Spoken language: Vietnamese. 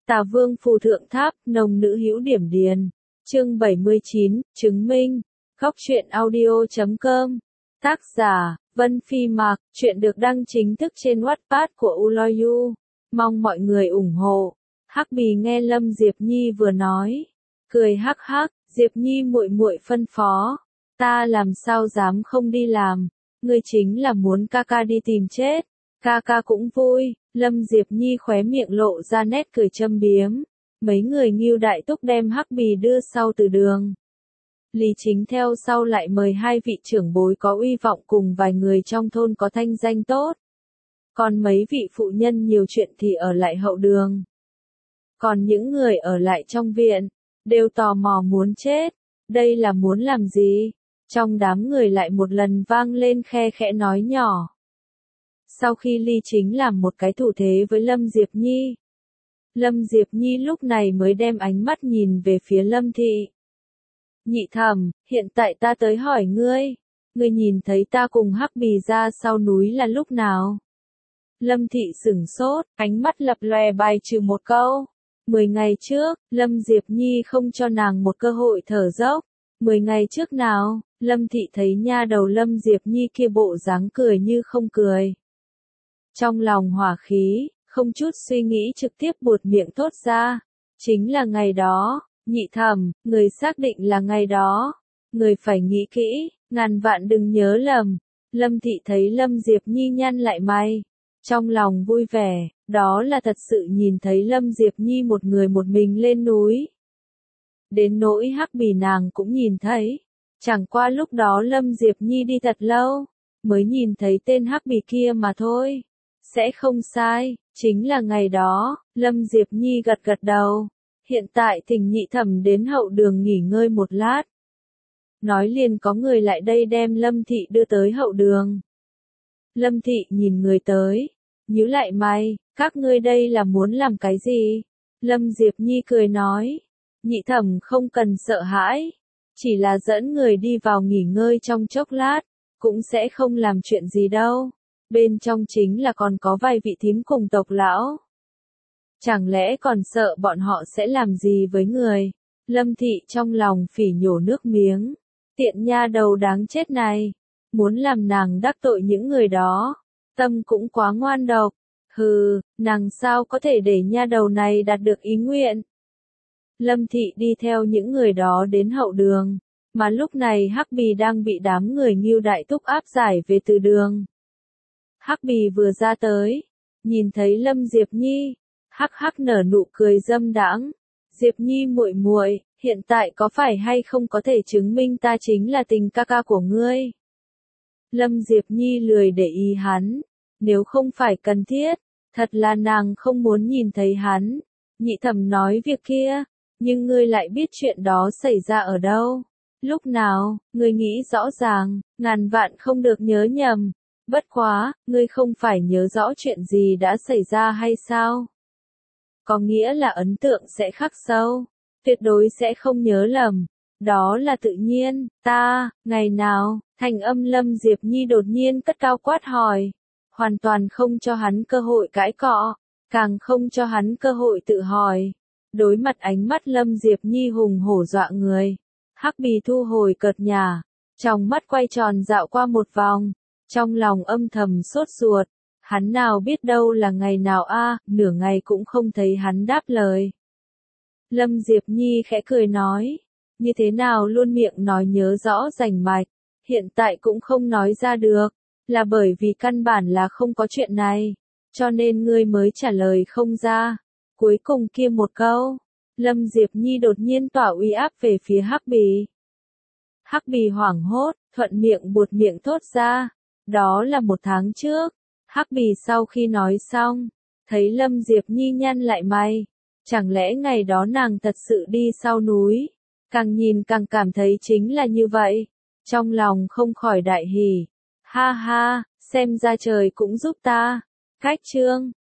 Tà Vương phù thượng tháp, nồng nữ hữu điểm điền. Chương 79, chứng minh. Góc truyện audio.com. Tác giả, Vân Phi Mạc. Chuyện được đăng chính thức trên Wattpad của Uloyu. Mong mọi người ủng hộ. Hắc Bì nghe Lâm Diệp Nhi vừa nói, cười hắc hắc. Diệp Nhi muội muội phân phó, ta làm sao dám không đi làm, ngươi chính là muốn ca ca đi tìm chết, ca ca cũng vui. Lâm Diệp Nhi khóe miệng lộ ra nét cười châm biếm. Mấy người Ngưu Đại Túc đem Hắc Bì đưa sau từ đường. Lý Chính theo sau lại mời hai vị trưởng bối có uy vọng cùng vài người trong thôn có thanh danh tốt. Còn mấy vị phụ nhân nhiều chuyện thì ở lại hậu đường. Còn những người ở lại trong viện, đều tò mò muốn chết. Đây là muốn làm gì? Trong đám người lại một lần vang lên khe khẽ nói nhỏ. Sau khi Ly Chính làm một cái thủ thế với Lâm Diệp Nhi, Lâm Diệp Nhi lúc này mới đem ánh mắt nhìn về phía Lâm Thị. Nhị thẩm, hiện tại ta tới hỏi ngươi, ngươi nhìn thấy ta cùng Hắc Bì ra sau núi là lúc nào? Lâm Thị sửng sốt, ánh mắt lập lòe bài trừ một câu. 10 ngày trước, Lâm Diệp Nhi không cho nàng một cơ hội thở dốc. 10 ngày trước nào, Lâm Thị thấy nha đầu Lâm Diệp Nhi kia bộ dáng cười như không cười. Trong lòng hỏa khí, không chút suy nghĩ trực tiếp buột miệng thốt ra. Chính là ngày đó, nhị thẩm, người xác định là ngày đó. Người phải nghĩ kỹ, ngàn vạn đừng nhớ lầm. Lâm Thị thấy Lâm Diệp Nhi nhăn lại mày. Trong lòng vui vẻ, đó là thật sự nhìn thấy Lâm Diệp Nhi một người một mình lên núi. Đến nỗi Hắc Bì nàng cũng nhìn thấy. Chẳng qua lúc đó Lâm Diệp Nhi đi thật lâu, mới nhìn thấy tên Hắc Bì kia mà thôi. Sẽ không sai, chính là ngày đó. Lâm Diệp Nhi gật gật đầu. Hiện tại thỉnh nhị thẩm đến hậu đường nghỉ ngơi một lát. Nói liền có người lại đây đem Lâm Thị đưa tới hậu đường. Lâm Thị nhìn người tới, nhíu lại mày, các ngươi đây là muốn làm cái gì? Lâm Diệp Nhi cười nói, nhị thẩm không cần sợ hãi, chỉ là dẫn người đi vào nghỉ ngơi trong chốc lát, cũng sẽ không làm chuyện gì đâu. Bên trong chính là còn có vài vị thím cùng tộc lão. Chẳng lẽ còn sợ bọn họ sẽ làm gì với người? Lâm Thị trong lòng phỉ nhổ nước miếng, tiện nha đầu đáng chết này, muốn làm nàng đắc tội những người đó, tâm cũng quá ngoan độc. Hừ, nàng sao có thể để nha đầu này đạt được ý nguyện. Lâm Thị đi theo những người đó đến hậu đường, mà lúc này Hắc Bì đang bị đám người Ngưu Đại Túc áp giải về từ đường. Hắc Bì vừa ra tới, nhìn thấy Lâm Diệp Nhi, hắc hắc nở nụ cười dâm đãng. Diệp Nhi muội muội, hiện tại có phải hay không có thể chứng minh ta chính là tình ca ca của ngươi? Lâm Diệp Nhi lười để ý hắn, nếu không phải cần thiết, thật là nàng không muốn nhìn thấy hắn. Nhị thẩm nói việc kia, nhưng ngươi lại biết chuyện đó xảy ra ở đâu? Lúc nào, ngươi nghĩ rõ ràng, ngàn vạn không được nhớ nhầm. Bất quá, ngươi không phải nhớ rõ chuyện gì đã xảy ra hay sao? Có nghĩa là ấn tượng sẽ khắc sâu, tuyệt đối sẽ không nhớ lầm. Đó là tự nhiên, ngày nào? Thành âm Lâm Diệp Nhi đột nhiên cất cao quát hỏi, hoàn toàn không cho hắn cơ hội cãi cọ, càng không cho hắn cơ hội tự hỏi. Đối mặt ánh mắt Lâm Diệp Nhi hùng hổ dọa người, Hắc Bì thu hồi cợt nhả, trong mắt quay tròn dạo qua một vòng, trong lòng âm thầm sốt ruột. Hắn nào biết đâu là ngày nào nửa ngày cũng không thấy hắn đáp lời. Lâm Diệp Nhi khẽ cười nói, như thế nào luôn miệng nói nhớ rõ rành mạch, hiện tại cũng không nói ra được, là bởi vì căn bản là không có chuyện này, cho nên ngươi mới trả lời không ra. Cuối cùng kia một câu, Lâm Diệp Nhi đột nhiên tỏa uy áp về phía Hắc Bì. Hắc Bì hoảng hốt, thuận miệng buột miệng thốt ra, đó là 1 tháng trước. Hắc Bì sau khi nói xong, thấy Lâm Diệp Nhi nhăn lại mày, chẳng lẽ ngày đó nàng thật sự đi sau núi? Càng nhìn càng cảm thấy chính là như vậy, trong lòng không khỏi đại hỉ. Ha ha, xem ra trời cũng giúp ta. Cách chương